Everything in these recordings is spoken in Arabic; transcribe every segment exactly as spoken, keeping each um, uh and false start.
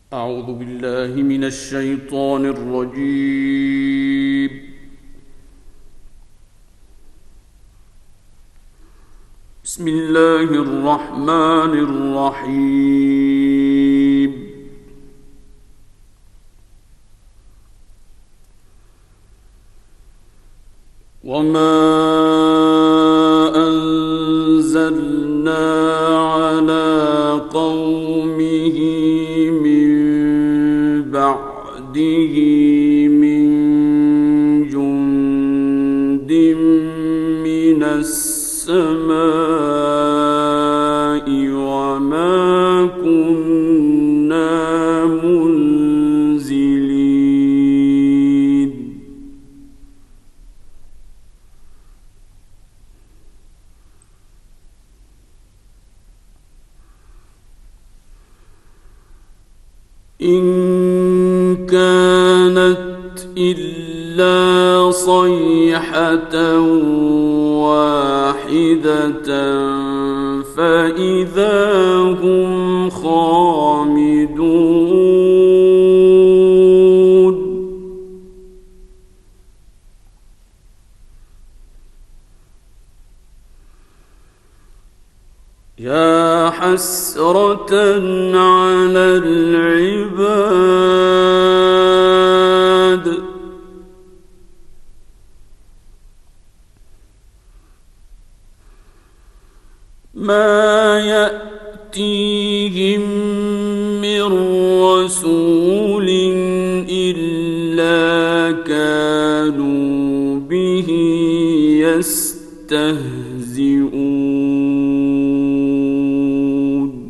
أعوذ بالله من الشيطان الرجيم. بسم الله الرحمن الرحيم. وما أنزلنا على قومه من بعده من جند من السماء وما كنا منزلين. إن كانت إلا صيحة واحدة فإذا هم خامدون. يا حسرة على العباد ما يأتيهم من رسول إلا كانوا به يستهزئون.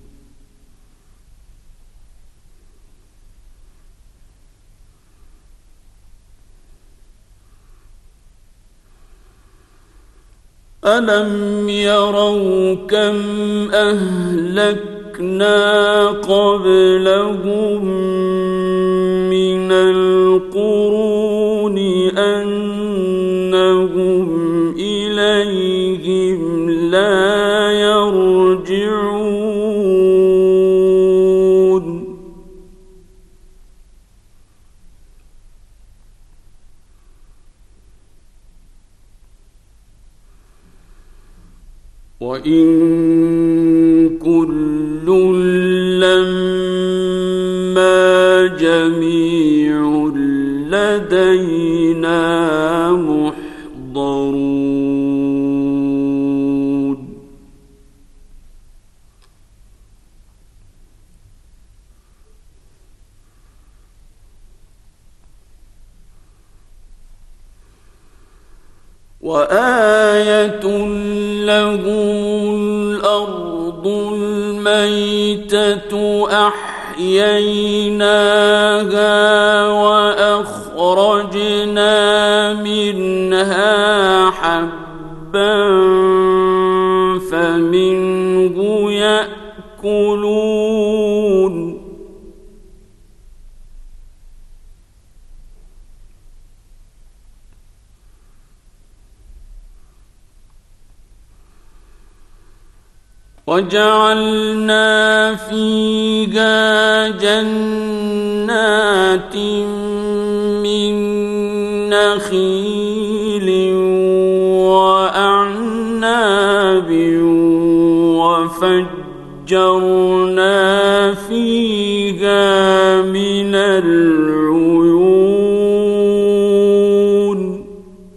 ألم يروا كم أهلكنا قبلهم من القرون أنهم إليهم لا يرجعون. وإن كل لما جميع لدينا محضرون. وآية لهم الأرض الميتة أحييناها وأخرجنا منها حبا فمنه يأكلون. وجعلنا فيها جنات من نخيل وأعناب وفجرنا فيها من العيون.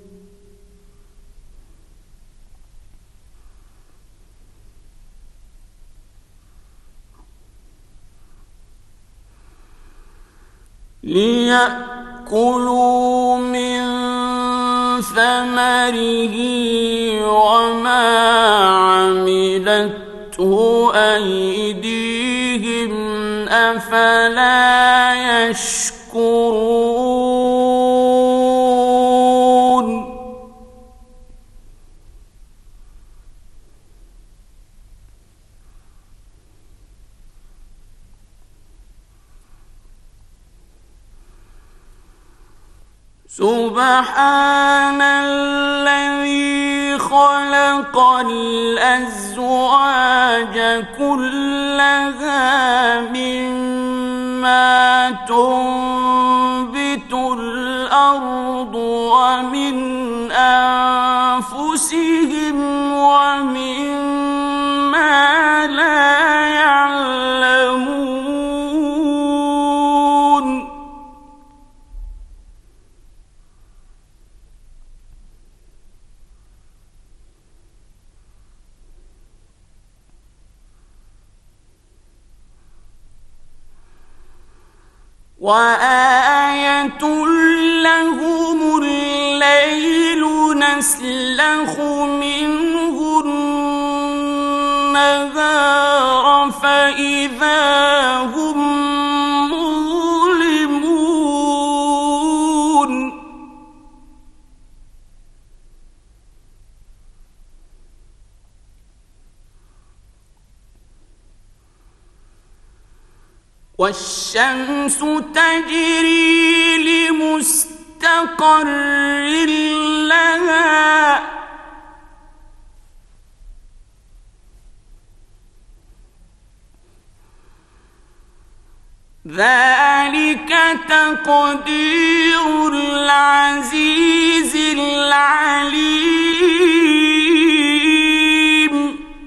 ليأكلوا من ثمره وما عملته أيديهم أفلا يشكرون. سبحان الذي خلق الأزواج كلها مما مما تنبت الأرض ومن أنفسهم ومما لا يعلمون وآية لهم الليل نسلخ منه النهار فإذا هم مظلمون والشمس تجري لمستقر لها ذلك تقدير العزيز العليم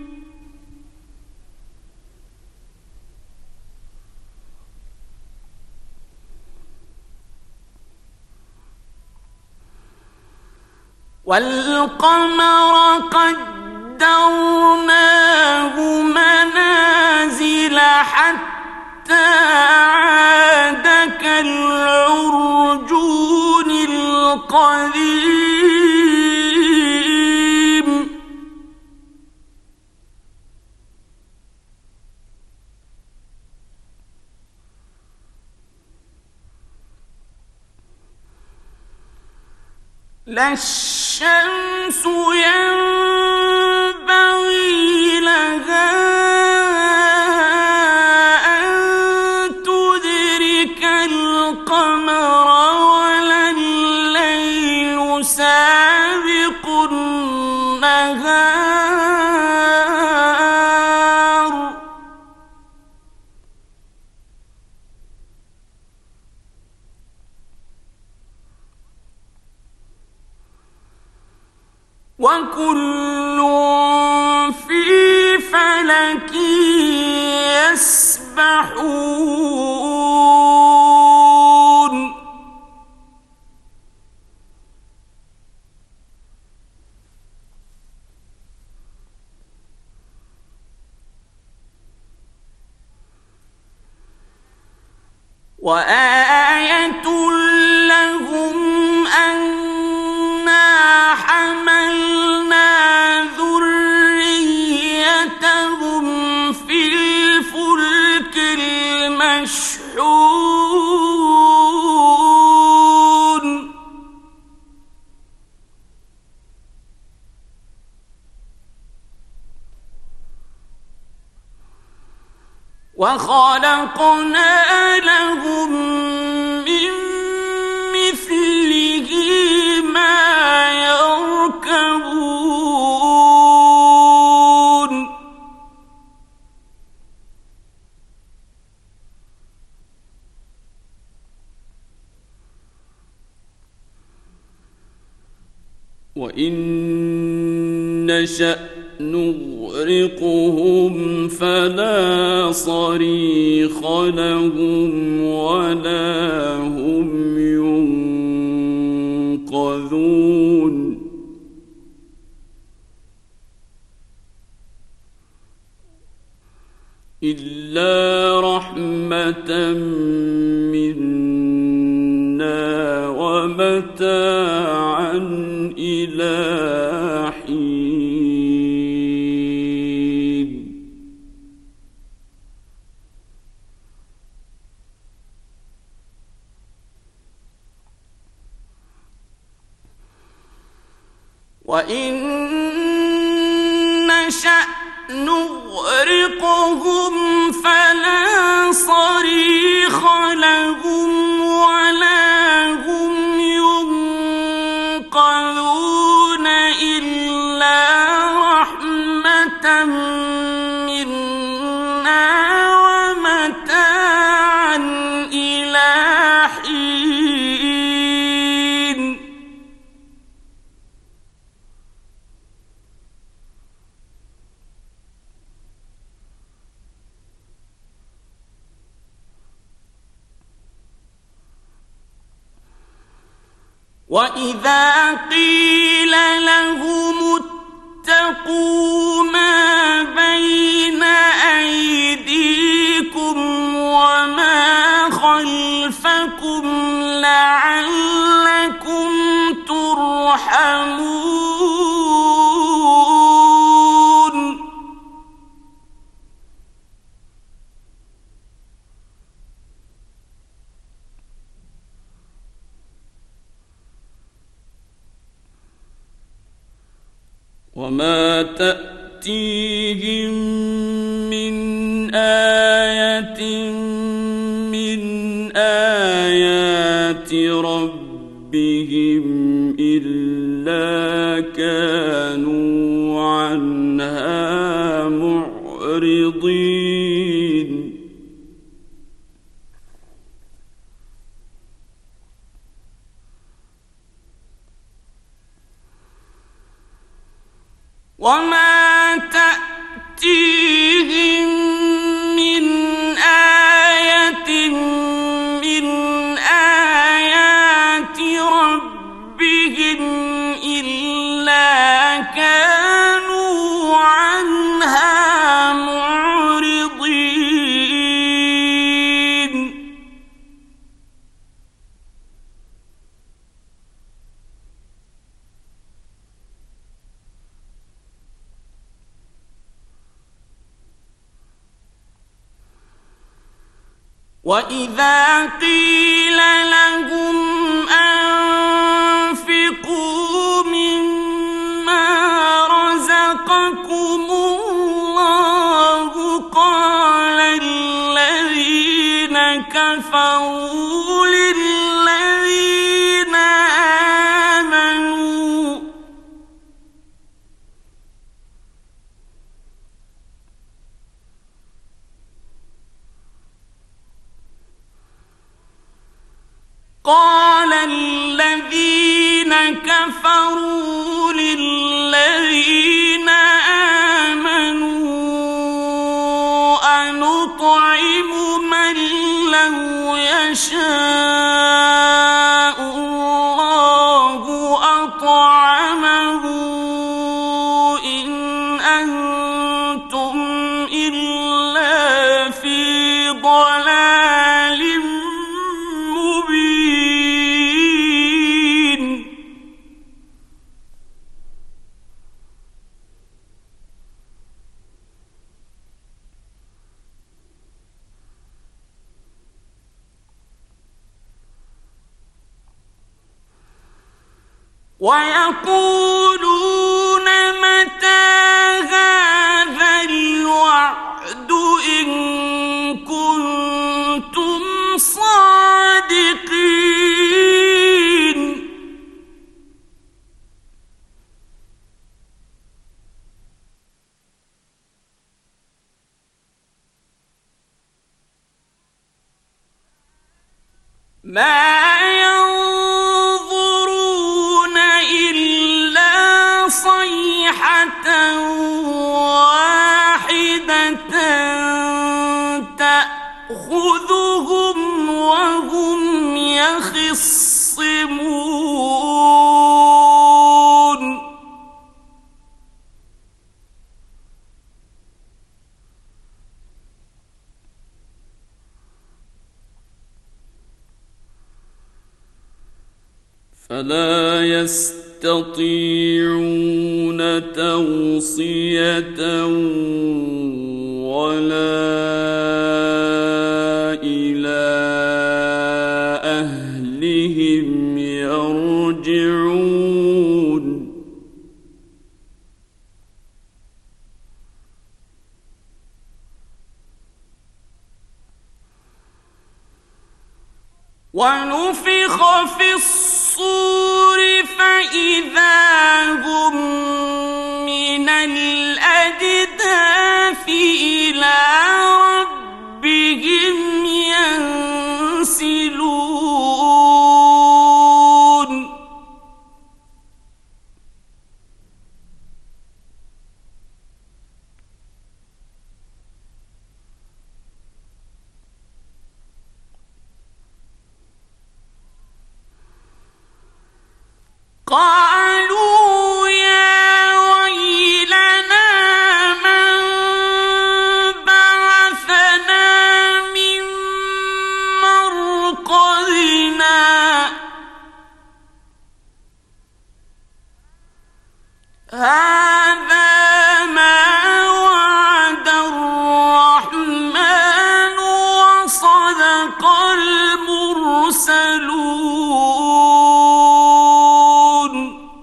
والقمر قدرناه منازل حتى عاد كالعرجون القديم لا الشمس ينبغي لها أن تدرك القمر ولا الليل سابق النهار وكل في فلك يسبحون وآية لهم أنا حملنا ذريتهم في الفلك المشحون وخلقنا لهم من مثله ما يركبون وإن نشأ نغرقهم فلا صريخ لهم ولا هم ينقذون إلا رحمة منا ومتاعا إلى حين وإن نشأ نغرقهم فلا صريخ لهم ولا هم ينقذون إلا رحمة منا ومتاعا وإذا قيل لهم اتقوا ما بين أيديكم وما خلفكم لعلكم ترحمون وما تأتيهم من آية من آيات ربهم إلا كانوا عنها معرضين وما تأتيهم من آية من آيات ربهم إلا كانوا عنها معرضين وإذا قيل لهم أنفقوا مما رزقكم الله قال الذين كفروا للذين آمنوا قال الذين كفروا للذين آمنوا أنطعم من لو يشاء الله أطعمه إن أنتم إلا في ضلال مبين ويقولون متى هذا الوعد إن كنتم صادقين ما ينظرون إلا صيحة واحدة تأخذهم وهم يخصمون فلا يستطيعون توصية ولا إلى أهلهم يرجعون ونفخ في الصور فإذا هم من الأجداث إلى ربهم ينسلون قالوا يا ويلنا من بعثنا من مرقدنا هذا ما وعد الرحمن وصدق المرسلون.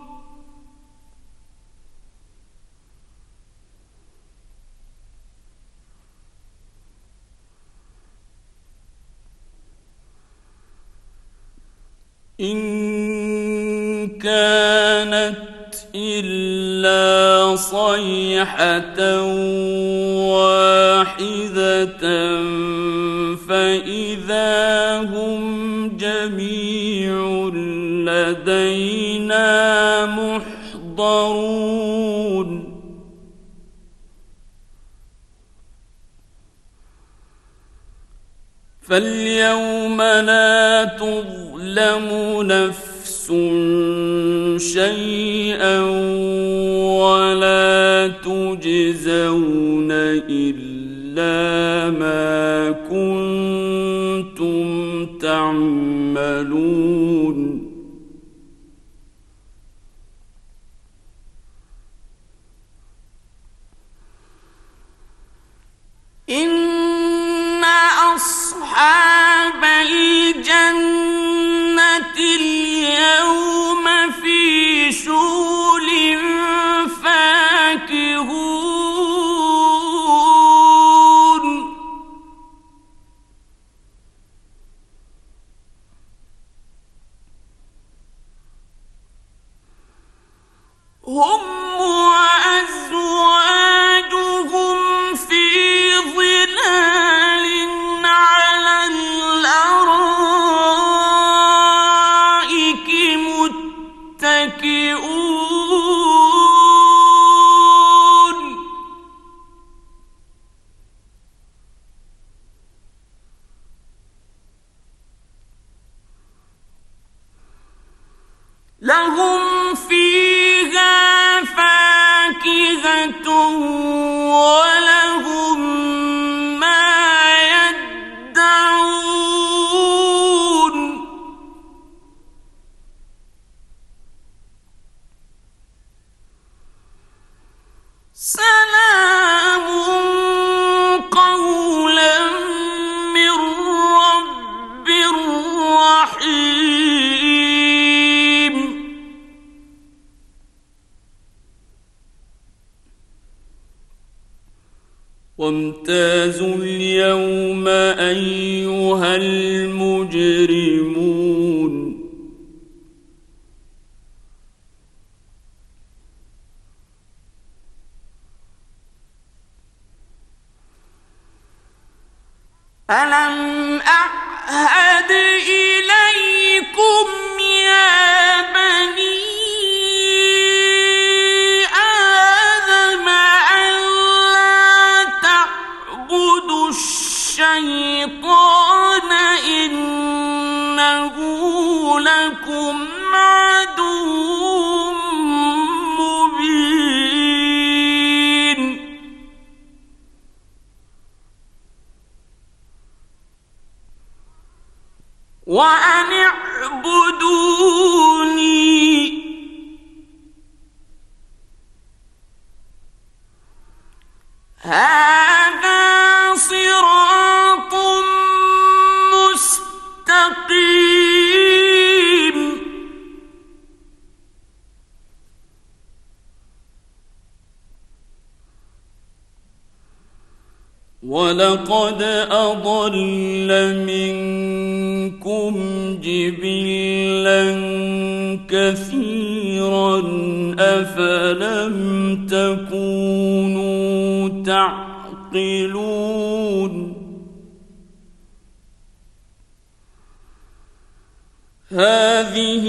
إن كانت إلا صيحة واحدة فإذا هم جميع لدينا محضرون. فاليوم لا تظلم نفس شيئا ولا تجزون إلا ما كنتم تعملون. إن أصحاب الجنة اليوم في شغل فاكهون. هم وأزواجهم في ظلال على الأرائك متكئون. لهم فيها فاكهة ولهم ما يدعون. سلام قولا من رب رحيم. وامتازوا اليوم أيها المجرمون. ألم أعهد إليكم يا بني آدم ألا تعبدوا الشيطان إنه لكم عدو مبين. وأن اعبدوني هذا صراط مستقيم. ولقد أضل منكم جبلا كثيرا أفلم تكونوا تعقلون. هذه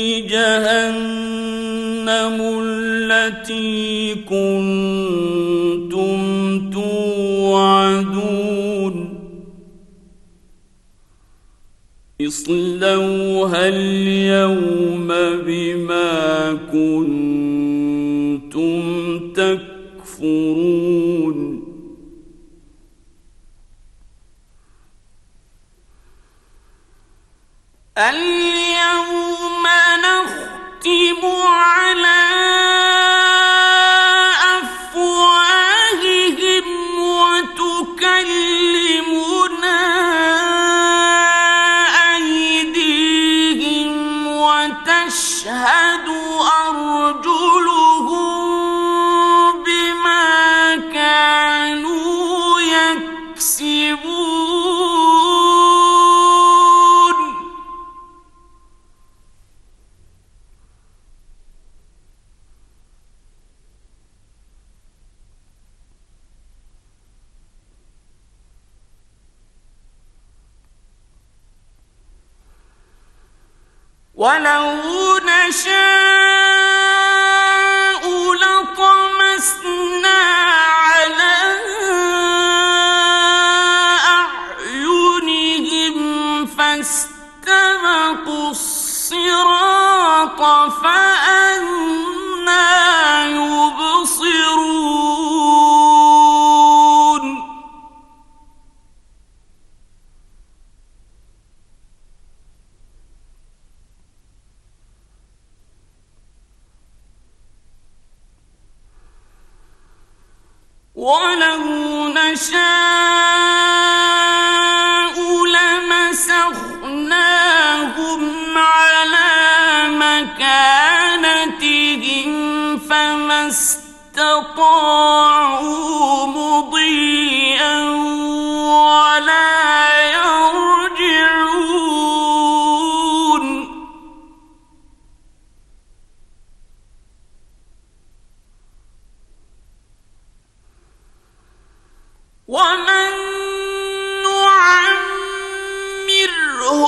جهنم التي كنتم توعدون. اصلوها اليوم بما كنتم تكفرون اليوم نختم على أفواههم وتكلمنا أيديهم وتشهد أرجلهم بما كانوا يكسبون ولو نشاء لطمسنا على أعينهم فاستبقوا الصراط فأنى يبصرون ولو نشاء لمسخناهم على مكانتهم فما استطاعوا مضيا ولا يرجعون ومن نعمره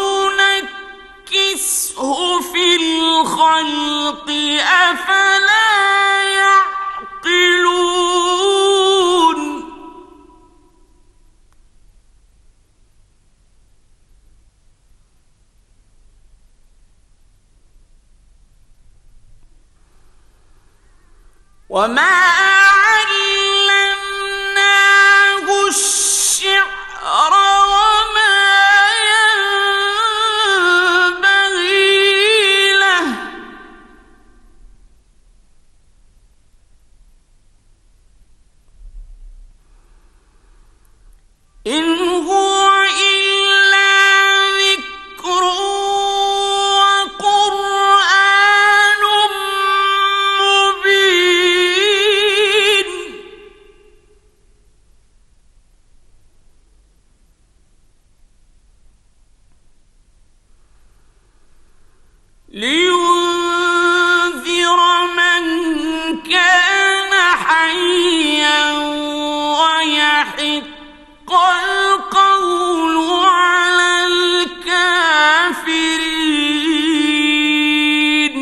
ننكسه في الخلق أفلا يعقلون وما الشعر وما ينبغي له إن هو إلا ذكر وقرآن مبين لينذر من كان حيا ويحق القول على الكافرين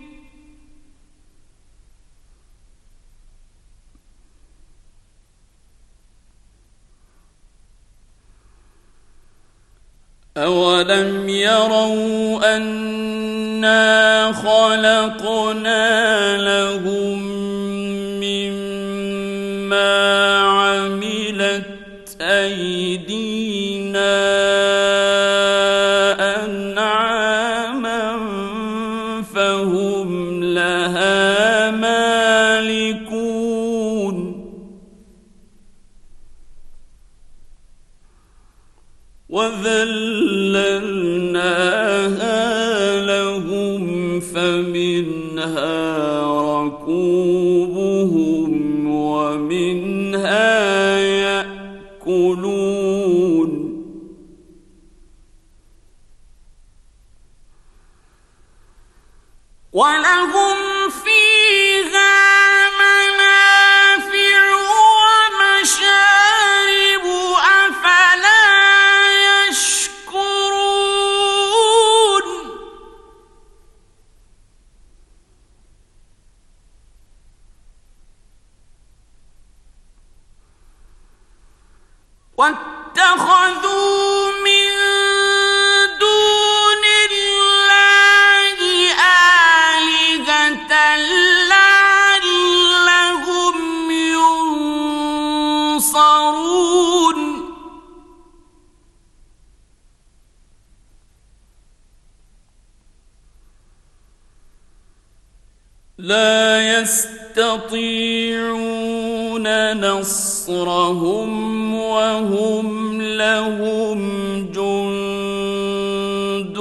أولم يروا أنا خلقنا لهم مما عملت أيدينا أنعاما فهم لها مالكون وذللناها لهم فمنها ركوبهم ومنها يأكلون ولهم فيها منافع ومشارب أفلا يشكرون واتخذوا من لا يستطيعون نصرهم وهم لهم جند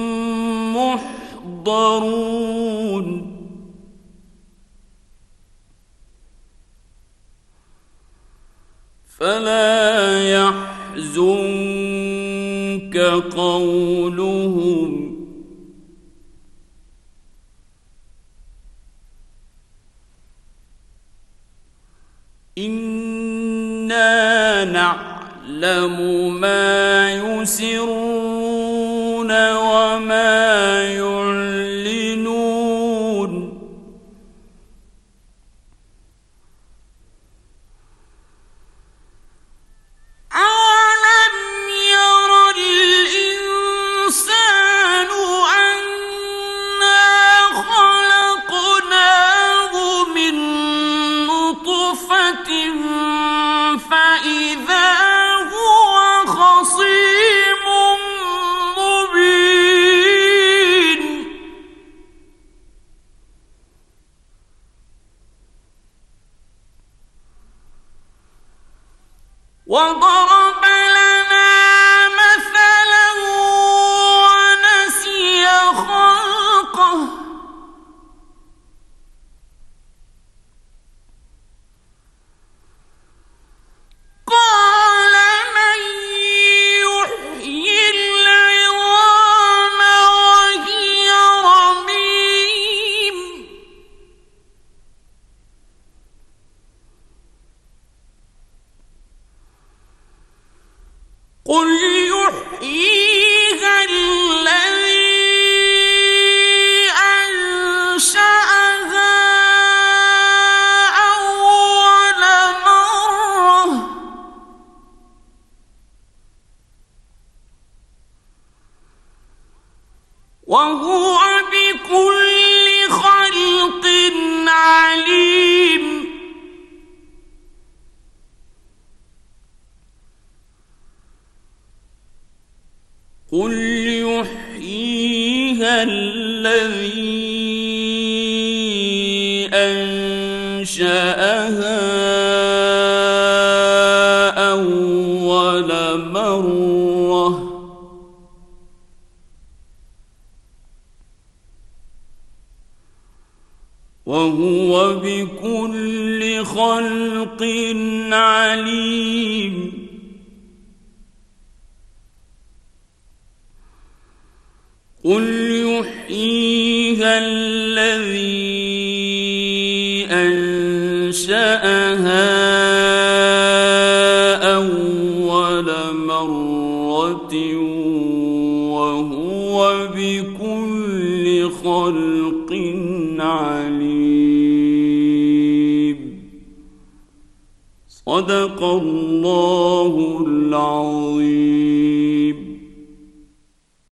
محضرون فلا يحزنك قولهم إنا نعلم ما يسرون وما يعلنون أَوَلَمْ يَرَ الْإِنسَانُ أَنَّا خَلَقْنَاهُ مِن نُّطْفَةٍ فَإِذَا هُوَ خَصِيمٌ مُّبِينٌ وَضَرَبَ لَنَا مَثَلًا وَنَسِيَ خَلْقَهُ قَالَ مَن يُحْيِي الْعِظَامَ وَهِيَ رَمِيمٌ قُلْ يُحْيِيهَا الَّذِي أَنشَأَهَا أَوَّلَ مَرَّةٍ وَهُوَ بِكُلِّ خَلْقٍ عَلِيمٌ قُلْ يُحْيِيهَا الَّذِي أَنشَأَهَا أَوَّلَ مَرَّةٍ وَهُوَ بِكُلِّ خَلْقٍ عَلِيمٌ قُلْ يُحْيِيهَا الَّذِي أَنشَأَهَا أَوَّلَ مَرَّةٍ وَهُوَ بِكُلِّ خَلْقٍ عَلِيمٌ صدق الله العظيم.